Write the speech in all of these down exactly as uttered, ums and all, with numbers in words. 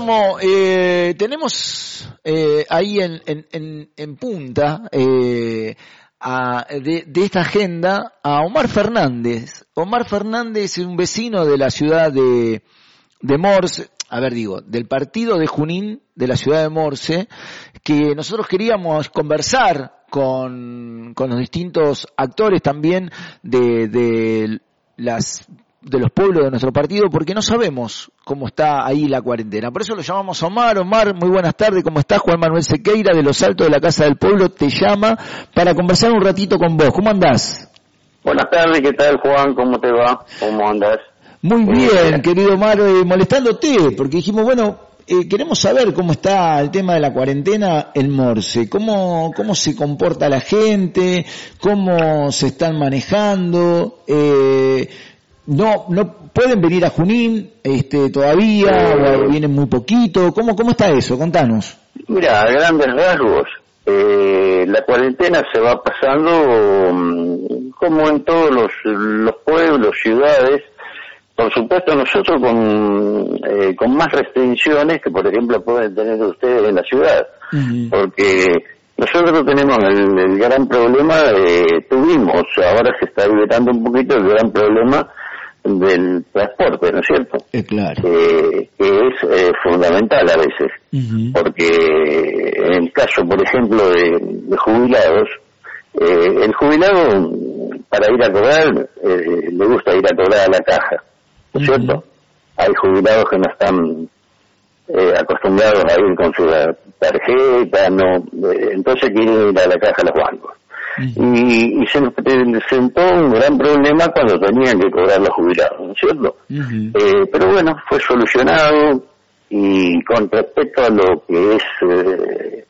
Guillermo, eh, tenemos eh, ahí en, en, en, en punta eh, a, de, de esta agenda a Omar Fernández. Omar Fernández es un vecino de la ciudad de, de Morse, a ver digo, del partido de Junín de la ciudad de Morse, que nosotros queríamos conversar con, con los distintos actores también de, de las de los pueblos de nuestro partido, porque no sabemos cómo está ahí la cuarentena. Por eso lo llamamos a Omar. Omar, muy buenas tardes, ¿cómo estás? Juan Manuel Sequeira, de Los Altos de la Casa del Pueblo, te llama para conversar un ratito con vos. ¿Cómo andás? Buenas tardes, ¿qué tal, Juan? ¿Cómo te va? ¿Cómo andás? Muy bien, eh, querido Omar, eh, molestándote, porque dijimos, bueno, eh, queremos saber cómo está el tema de la cuarentena en Morse, cómo, cómo se comporta la gente, cómo se están manejando, eh, No, no pueden venir a Junín, este, todavía, o vienen muy poquito. ¿Cómo, cómo está eso? Contanos. Mira, a grandes rasgos, eh, la cuarentena se va pasando um, como en todos los, los pueblos, ciudades. Por supuesto, nosotros con, eh, con más restricciones que, por ejemplo, pueden tener ustedes en la ciudad. Uh-huh. Porque nosotros tenemos el, el gran problema, eh, tuvimos, ahora se está evitando un poquito el gran problema del transporte, ¿no es cierto? Eh, claro. Eh, que es eh, fundamental a veces, uh-huh. Porque en el caso, por ejemplo, de, de jubilados, eh, el jubilado para ir a cobrar, eh, le gusta ir a cobrar a la caja, ¿no es uh-huh. cierto? Hay jubilados que no están eh, acostumbrados a ir con su tarjeta, no, eh, entonces quieren ir a la caja a los bancos. Uh-huh. Y, y se nos presentó un gran problema cuando tenían que cobrar los jubilados, ¿no es cierto? Uh-huh. Eh, pero bueno, fue solucionado, y con respecto a lo que es, eh,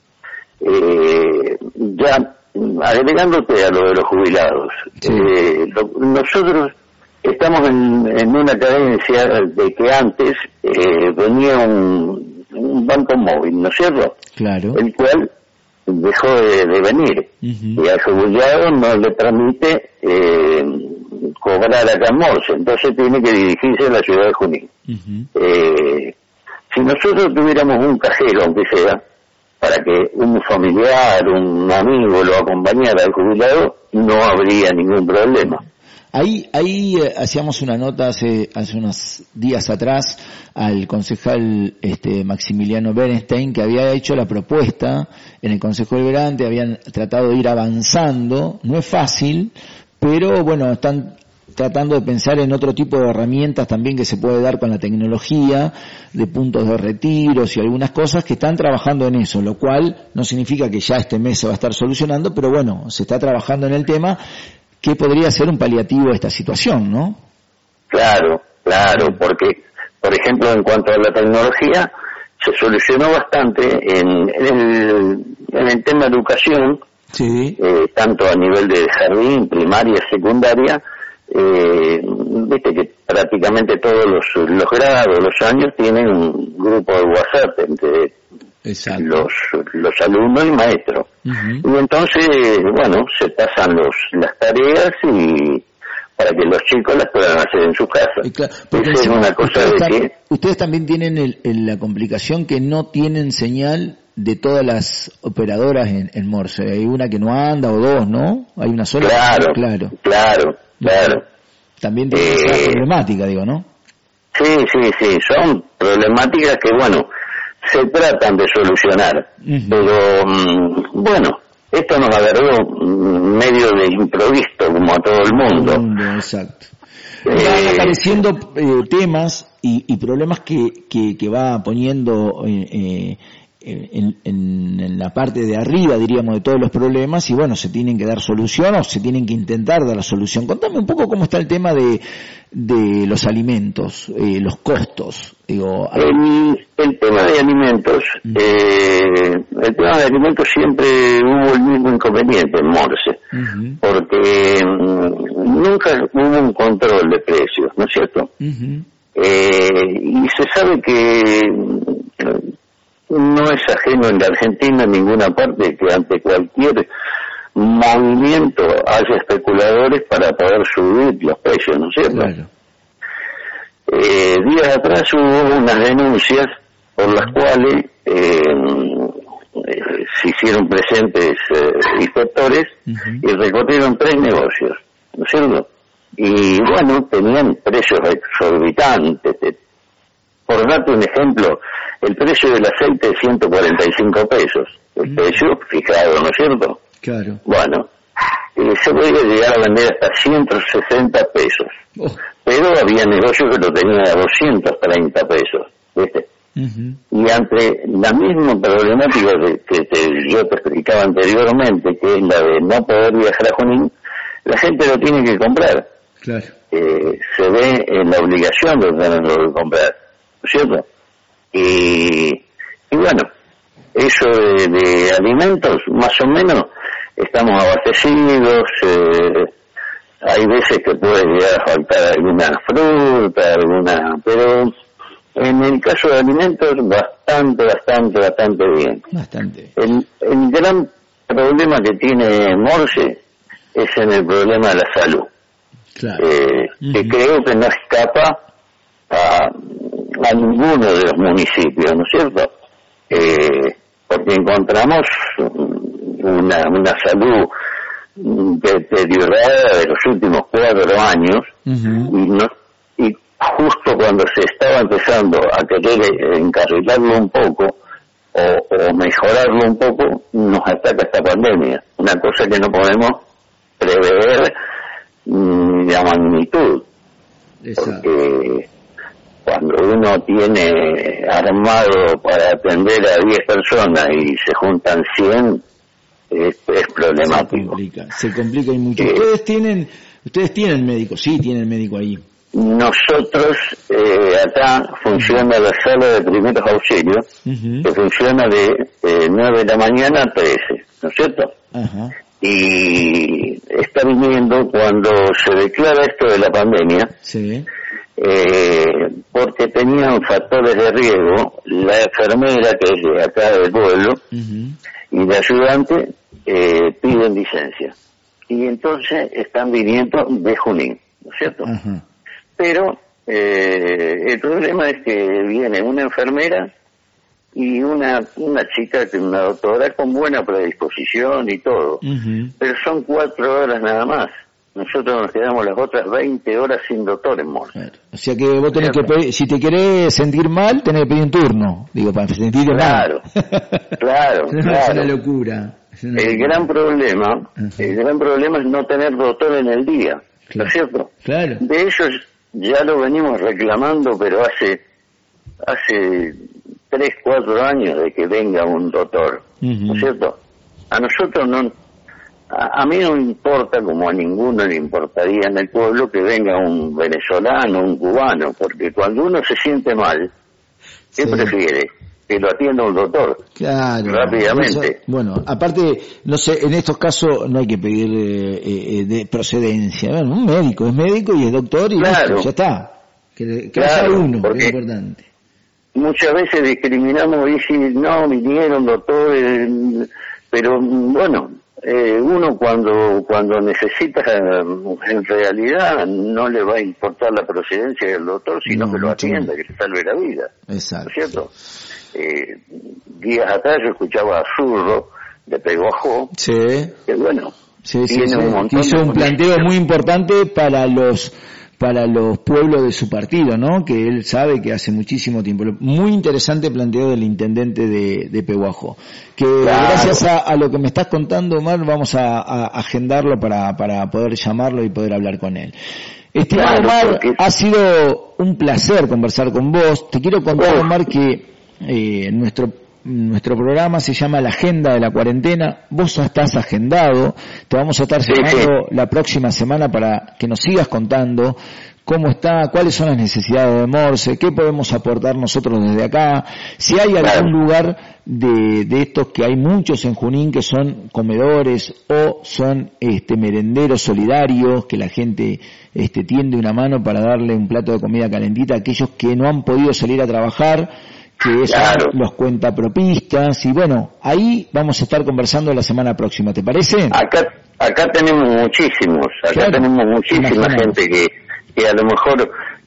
eh, ya agregándote a lo de los jubilados, sí. eh, lo, nosotros estamos en, en una cadencia de que antes eh, venía un, un banco móvil, ¿no es cierto? Claro. El cual dejó de, de venir, uh-huh. y al jubilado no le permite eh, cobrar acá en Morse, entonces tiene que dirigirse a la ciudad de Junín. Uh-huh. Eh, si nosotros tuviéramos un cajero, aunque sea, para que un familiar, un amigo lo acompañara al jubilado, no habría ningún problema. Ahí, ahí eh, hacíamos una nota hace, hace unos días atrás al concejal este, Maximiliano Bernstein, que había hecho la propuesta en el Consejo Deliberante, habían tratado de ir avanzando, no es fácil, pero bueno, están tratando de pensar en otro tipo de herramientas también que se puede dar con la tecnología, de puntos de retiros y algunas cosas que están trabajando en eso, lo cual no significa que ya este mes se va a estar solucionando, pero bueno, se está trabajando en el tema, que podría ser un paliativo a esta situación, ¿no? Claro, claro, porque, por ejemplo, en cuanto a la tecnología, se solucionó bastante en, en, el, en el tema de educación, sí. eh, tanto a nivel de jardín, primaria, secundaria, eh, viste que prácticamente todos los, los grados, los años tienen un grupo de WhatsApp entre Exacto. los los alumnos y maestros. Uh-huh. Y entonces, bueno, se pasan los las tareas y para que los chicos las puedan hacer en su casa. Claro, esa es una cosa de están, que... Ustedes también tienen el, el, la complicación que no tienen señal de todas las operadoras en, en Morse. Hay una que no anda o dos, ¿no? Hay una sola. Claro, claro, claro, claro. También tiene eh, esa problemática, digo, ¿no? Sí, sí, sí, son problemáticas que, bueno, se tratan de solucionar, uh-huh. pero um, bueno, esto nos agarró medio de improviso como a todo el mundo. mundo exacto. Eh, Van apareciendo eh, temas y, y problemas que, que, que va poniendo eh, en, en, en la parte de arriba, diríamos, de todos los problemas, y bueno, se tienen que dar solución o se tienen que intentar dar la solución. Contame un poco cómo está el tema de, de los alimentos, eh, los costos. Digo, el, el tema de alimentos, uh-huh. eh, el tema de alimentos siempre hubo el mismo inconveniente en Morse, uh-huh. porque um, nunca hubo un control de precios, ¿no es cierto? Uh-huh. Eh, y se sabe que no es ajeno en la Argentina, en ninguna parte, que ante cualquier movimiento haya especuladores para poder subir los precios, ¿no es cierto? Claro. Eh, días atrás hubo unas denuncias por las cuales eh, eh, se hicieron presentes eh, inspectores uh-huh. y recorrieron tres negocios, ¿no es cierto? Y bueno, tenían precios exorbitantes. Por darte un ejemplo, el precio del aceite es ciento cuarenta y cinco pesos, el uh-huh. precio fijado, ¿no es cierto? Claro. Bueno, eh, se podía llegar a vender hasta ciento sesenta pesos, oh. pero había negocios que lo tenían a doscientos treinta pesos, ¿viste? Uh-huh. Y ante la misma problemática de, que te, yo te explicaba anteriormente, que es la de no poder viajar a Junín, la gente lo tiene que comprar. Claro. Eh, se ve en la obligación de tenerlo que comprar, ¿no es cierto? Y, y bueno, eso de, de alimentos, más o menos, estamos abastecidos, eh, hay veces que puede llegar a faltar alguna fruta, alguna, pero en el caso de alimentos, bastante, bastante, bastante bien. Bastante. El, el gran problema que tiene Morse es en el problema de la salud. Claro. Eh, uh-huh. Que creo que no escapa a, a ninguno de los municipios, ¿no es cierto? Eh, porque encontramos una, una salud deteriorada de los últimos cuatro años uh-huh. y no y justo cuando se estaba empezando a querer encarrilarlo un poco o, o mejorarlo un poco, nos ataca esta pandemia, una cosa que no podemos prever ni la magnitud. Exacto. Porque cuando uno tiene armado para atender a diez personas y se juntan cien, es, es problemático. Se complica, se complica y mucho. Eh, ¿Ustedes tienen, ustedes tienen médico? Sí, tienen médico ahí. Nosotros, eh, acá funciona la sala de primeros auxilios, uh-huh. que funciona de eh, nueve de la mañana a trece, ¿no es cierto? Uh-huh. Y está viniendo cuando se declara esto de la pandemia, sí. eh, porque tenían factores de riesgo, la enfermera que es de acá del pueblo, uh-huh. y la ayudante eh, piden licencia. Y entonces están viniendo de Junín, ¿no es cierto? Uh-huh. Pero eh, el problema es que viene una enfermera y una una chica, una doctora con buena predisposición y todo, uh-huh. pero son cuatro horas nada más. Nosotros nos quedamos las otras veinte horas sin doctor en Morse. Claro. O sea que vos tenés que pedir, si te querés sentir mal, tenés que pedir un turno, digo, para sentirte claro, mal. Claro, es claro. Es una locura. Es una el locura. gran problema, uh-huh. el gran problema es no tener doctor en el día, claro. ¿no es cierto? Claro. De ellos ya lo venimos reclamando, pero hace hace tres, cuatro años de que venga un doctor, uh-huh. ¿no es cierto? A nosotros no, a, a mí no me importa, como a ninguno le importaría en el pueblo, que venga un venezolano, un cubano, porque cuando uno se siente mal, ¿qué sí. prefiere? Que lo atienda un doctor. Claro. Rápidamente. Eso, bueno, aparte, no sé, en estos casos no hay que pedir eh, eh, de procedencia. Bueno, un médico es médico y es doctor y claro. listo, ya está. Que, que claro, haya uno, porque es importante. Muchas veces discriminamos y decimos, no, vinieron doctores, pero bueno, eh, uno cuando cuando necesita, en realidad no le va a importar la procedencia del doctor, sino no, que lo atienda, que le salve la vida. Exacto. ¿No es cierto? Eh, días atrás yo escuchaba a Zurro de Peguajó, sí. que bueno, sí, sí, sí. Un hizo un planteo muy importante para los para los pueblos de su partido, ¿no? Que él sabe que hace muchísimo tiempo. Muy interesante planteo del intendente de, de Peguajó. Que claro. gracias a, a lo que me estás contando, Omar, vamos a, a agendarlo para, para poder llamarlo y poder hablar con él. Estimado claro, Omar, porque... ha sido un placer conversar con vos. Te quiero contar, Omar, que eh, nuestro Nuestro programa se llama La Agenda de la Cuarentena. Vos ya estás agendado. Te vamos a estar llamando la próxima semana para que nos sigas contando cómo está, cuáles son las necesidades de Morse, qué podemos aportar nosotros desde acá. Si hay algún lugar de, de estos, que hay muchos en Junín, que son comedores o son este merenderos solidarios, que la gente este tiende una mano para darle un plato de comida calentita a aquellos que no han podido salir a trabajar, que son claro. los cuentapropistas, y bueno, ahí vamos a estar conversando la semana próxima, ¿te parece? Acá acá tenemos muchísimos, acá claro. tenemos muchísima Imaginamos. gente que, que a lo mejor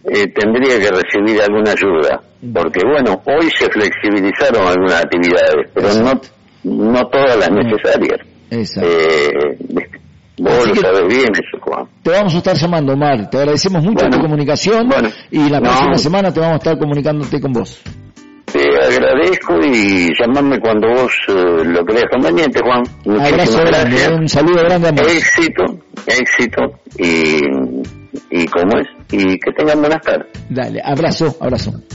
eh, tendría que recibir alguna ayuda, porque bueno, hoy se flexibilizaron algunas actividades, pero no no todas las necesarias. Exacto. Eh, vos lo sabés bien eso, Juan. Te vamos a estar llamando, Omar, te agradecemos mucho bueno, tu comunicación, bueno, y la próxima no, semana te vamos a estar comunicándote con vos. Te agradezco y llamarme cuando vos eh, lo creas conveniente, Juan. Abrazo grande, un saludo grande a vos. Éxito, éxito y, y cómo es, y que tengan buenas tardes. Dale, abrazo, abrazo.